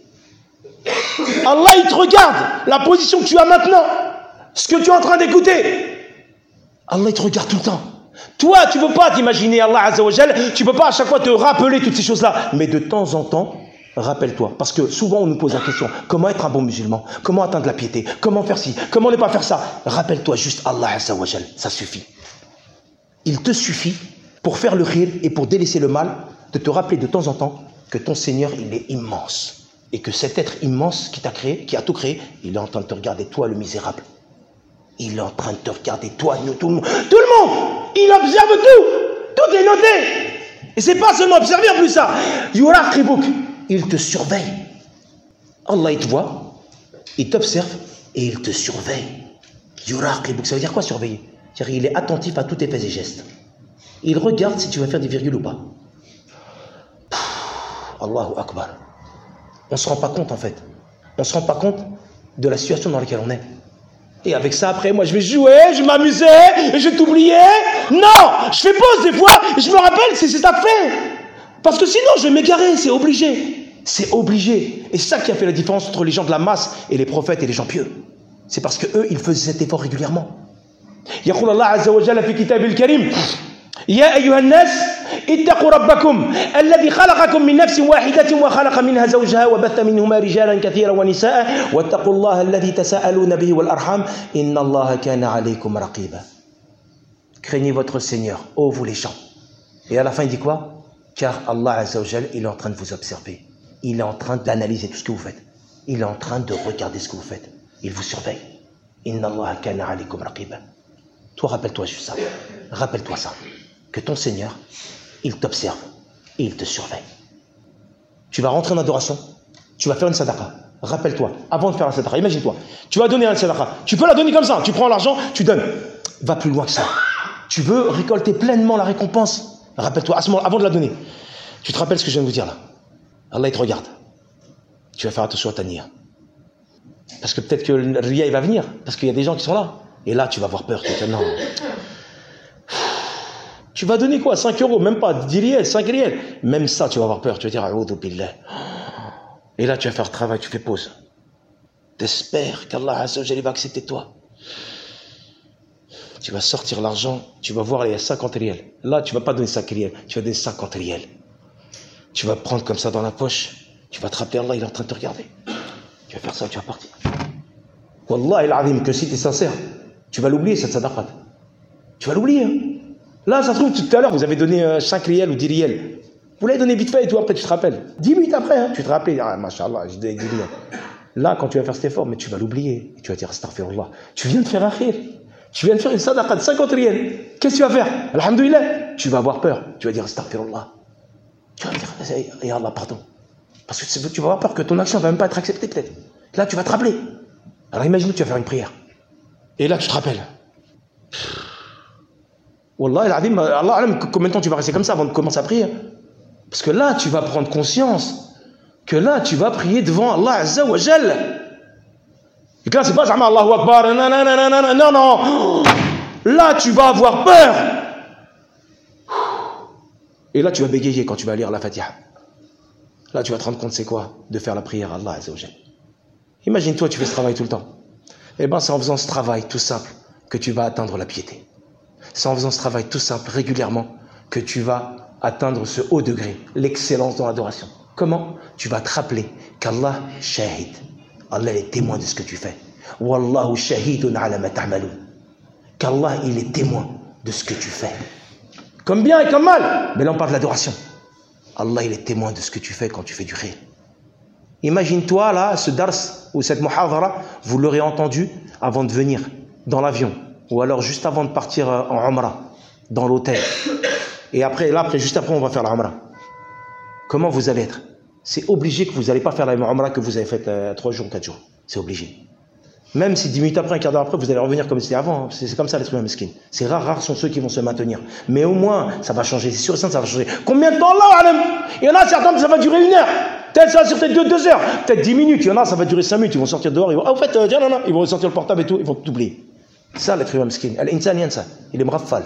Allah, il te regarde. La position que tu as maintenant. Ce que tu es en train d'écouter. Allah, il te regarde tout le temps. Toi, tu ne peux pas t'imaginer Allah Azza wa Jalla. Tu ne peux pas à chaque fois te rappeler toutes ces choses-là. Mais de temps en temps, rappelle-toi. Parce que souvent, on nous pose la question. Comment être un bon musulman? Comment atteindre la piété? Comment faire ci? Comment ne pas faire ça? Rappelle-toi juste Allah Azza wa Jalla. Ça suffit. Il te suffit pour faire le khir et pour délaisser le mal, de te rappeler de temps en temps que ton Seigneur, il est immense. Et que cet être immense qui t'a créé, qui a tout créé, il est en train de te regarder, toi le misérable. Il est en train de te regarder, toi, nous, tout le monde. Tout le monde! Il observe tout! Tout est noté! Et c'est pas seulement observer en plus ça. Yuraqibuk, il te surveille. Allah, il te voit, il t'observe et il te surveille. Yuraqibuk, ça veut dire quoi surveiller? C'est-à-dire il est attentif à tous tes faits et gestes. Il regarde si tu vas faire des virgules ou pas. Allahu Akbar. On ne se rend pas compte en fait. On ne se rend pas compte de la situation dans laquelle on est. Et avec ça, après, moi je vais jouer, je vais m'amuser, et je vais t'oublier. Non, je fais pause des fois, et je me rappelle, c'est cette affaire. Parce que sinon, je vais m'égarer, c'est obligé. C'est obligé. Et c'est ça qui a fait la différence entre les gens de la masse et les prophètes et les gens pieux. C'est parce qu'eux, ils faisaient cet effort régulièrement. يقول الله عز وجل في كتابه الكريم يا أيها الناس اتقوا ربكم الذي خلقكم من نفس واحدة وخلق منها زوجها وبث منهما رجالا كثيرا ونساء واتقوا الله الذي تساءلون به والأرحام إن الله كان عليكم رقيبا. Craignez votre Seigneur, ô vous les gens. Et à la fin il dit quoi? Car Allah Azza wa Jal, il est en train de vous observer. Il est en train d'analyser tout ce que vous faites. Il est en train de regarder ce que vous faites. Il vous surveille. Inna Allah kana alaykum raqiba. Toi, rappelle-toi juste ça. Rappelle-toi ça. Que ton Seigneur, il t'observe et il te surveille. Tu vas rentrer en adoration. Tu vas faire une sadaqa. Rappelle-toi, avant de faire la sadaqa, imagine-toi. Tu vas donner une sadaqa. Tu peux la donner comme ça. Tu prends l'argent, tu donnes. Va plus loin que ça. Tu veux récolter pleinement la récompense. Rappelle-toi, à ce moment, avant de la donner. Tu te rappelles ce que je viens de vous dire là. Allah, il te regarde. Tu vas faire attention à ta niya. Parce que peut-être que le riya, il va venir. Parce qu'il y a des gens qui sont là. Et là, tu vas avoir peur. Tu vas dire, non. Tu vas donner quoi? cinq euros, même pas dix riels, cinq riels. Même ça, tu vas avoir peur. Tu vas dire, A'oudhu billah. Et là, tu vas faire le travail, tu fais pause. T'espères qu'Allah Azza wa Jalla va accepter toi. Tu vas sortir l'argent, tu vas voir, il y a cinquante riels. Là, tu ne vas pas donner cinq riels, tu vas donner cinquante riels. Tu vas prendre comme ça dans la poche, tu vas te rappeler, Allah, il est en train de te regarder. Tu vas faire ça, tu vas partir. Wallah el-azim, que si tu es sincère, tu vas l'oublier cette sadaqat. Tu vas l'oublier. Hein. Là, ça se trouve, tout à l'heure, vous avez donné euh, cinq riels ou dix riels. Vous l'avez donné vite fait et tout, après tu te rappelles. dix minutes après, hein, tu te rappelles, ah, mashallah, j'ai donné dix minutes. Là, quand tu vas faire cet effort, mais tu vas l'oublier. Et tu vas dire, astaghfirullah. Tu viens de faire un khir. Tu viens de faire une sadaqa de cinquante riels. Qu'est-ce que tu vas faire? Alhamdulillah. Tu vas avoir peur. Tu vas dire, astaghfirullah. Tu vas dire, ya Allah, pardon. Parce que tu vas avoir peur que ton action ne va même pas être acceptée, peut-être. Là, tu vas te rappeler. Alors imagine que tu vas faire une prière. Et là, tu te rappelles. Wallah, Allah alam, combien de temps tu vas rester comme ça avant de commencer à prier? Parce que là, tu vas prendre conscience que là, tu vas prier devant Allah Azza wa Jal. Et que là, c'est pas jamais Allahu Akbar, non, non, non, non, non, non. Là, tu vas avoir peur. Et là, tu vas bégayer quand tu vas lire la Fatiha. Là, tu vas te rendre compte, c'est quoi? De faire la prière à Allah Azza wa Jal. Imagine-toi, tu fais ce travail tout le temps. Eh bien, c'est en faisant ce travail tout simple que tu vas atteindre la piété. C'est en faisant ce travail tout simple, régulièrement, que tu vas atteindre ce haut degré, l'excellence dans l'adoration. Comment? Tu vas te rappeler qu'Allah shahid. Allah est témoin de ce que tu fais. Wallahu shahidun ala ma ta'malun. Qu'Allah, il est témoin de ce que tu fais. Comme bien et comme mal. Mais là, on parle de l'adoration. Allah, il est témoin de ce que tu fais quand tu fais du khir. Imagine-toi, là, ce dars ou cette muhadara, vous l'aurez entendu avant de venir dans l'avion. Ou alors juste avant de partir en Umrah, dans l'hôtel. Et après, là, après, juste après, on va faire la Umrah. Comment vous allez être? C'est obligé que vous n'allez pas faire la Umrah que vous avez faite euh, trois jours ou quatre jours. C'est obligé. Même si dix minutes après, un quart d'heure après, vous allez revenir comme c'était avant. Hein. C'est comme ça l'esprit d'un mesquin. C'est rare, rares sont ceux qui vont se maintenir. Mais au moins, ça va changer. C'est sûr et certain, ça va changer. Combien de temps là, Alam? Il y en a certains que ça va durer une heure. Peut-être ça va durer deux, deux heures. Peut-être dix minutes. Il y en a, ça va durer cinq minutes. Ils vont sortir dehors. Ils vont, ah, en fait, euh, tiens, non, non. Ils vont ressortir le portable et tout. Ils vont t'oublier. Ça, l'être humain mesquin. Al-insan yansa. Il est mraffal.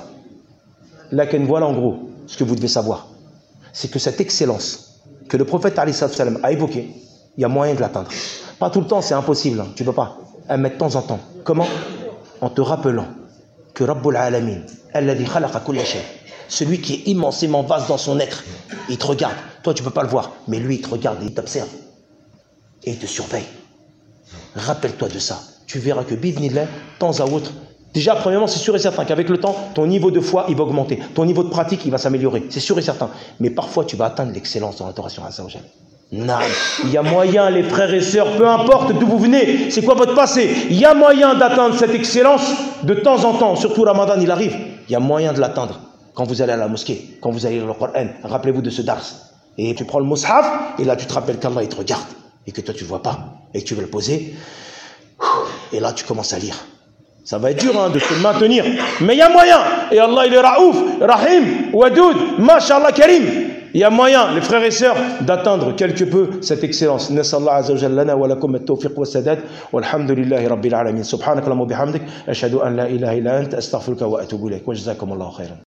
Lakin, voilà en gros ce que vous devez savoir. C'est que cette excellence que le prophète alayhi salam a évoquée, il y a moyen de l'atteindre. Pas tout le temps, c'est impossible. Hein. Tu ne peux pas. Mais de temps en temps. Comment? En te rappelant que Rabbul Alamin, alladhi khalaqa kulla shay, celui qui est immensément vaste dans son être, il te regarde. Toi, tu ne peux pas le voir, mais lui, il te regarde et il t'observe. Et il te surveille. Rappelle-toi de ça. Tu verras que, bidnillah, temps à autre, déjà, premièrement, c'est sûr et certain qu'avec le temps, ton niveau de foi, il va augmenter. Ton niveau de pratique, il va s'améliorer. C'est sûr et certain. Mais parfois, tu vas atteindre l'excellence dans l'adoration à Azza wa Jal. Non, il y a moyen, les frères et sœurs, peu importe d'où vous venez, c'est quoi votre passé, il y a moyen d'atteindre cette excellence de temps en temps, surtout Ramadan, il arrive. Il y a moyen de l'atteindre quand vous allez à la mosquée, quand vous allez lire le Coran. Rappelez-vous de ce dars. Et tu prends le mushaf, et là tu te rappelles qu'Allah il te regarde, et que toi tu ne vois pas, et que tu veux le poser. Et là tu commences à lire. Ça va être dur hein, de te maintenir, mais il y a moyen. Et Allah il est Raouf, Rahim, Wadoud, Mashallah Karim. Il y a moyen, les frères et sœurs, d'atteindre quelque peu cette excellence. Nas'Allah azza wa jalla lana wa lakum at-tawfiq wa sadad walhamdulillahi rabbil alamin. Subhanakallahumma wa bihamdik ashhadu an la ilaha illa anta astaghfiruka wa atubu ilayk. Wa jazakumullahu khairan.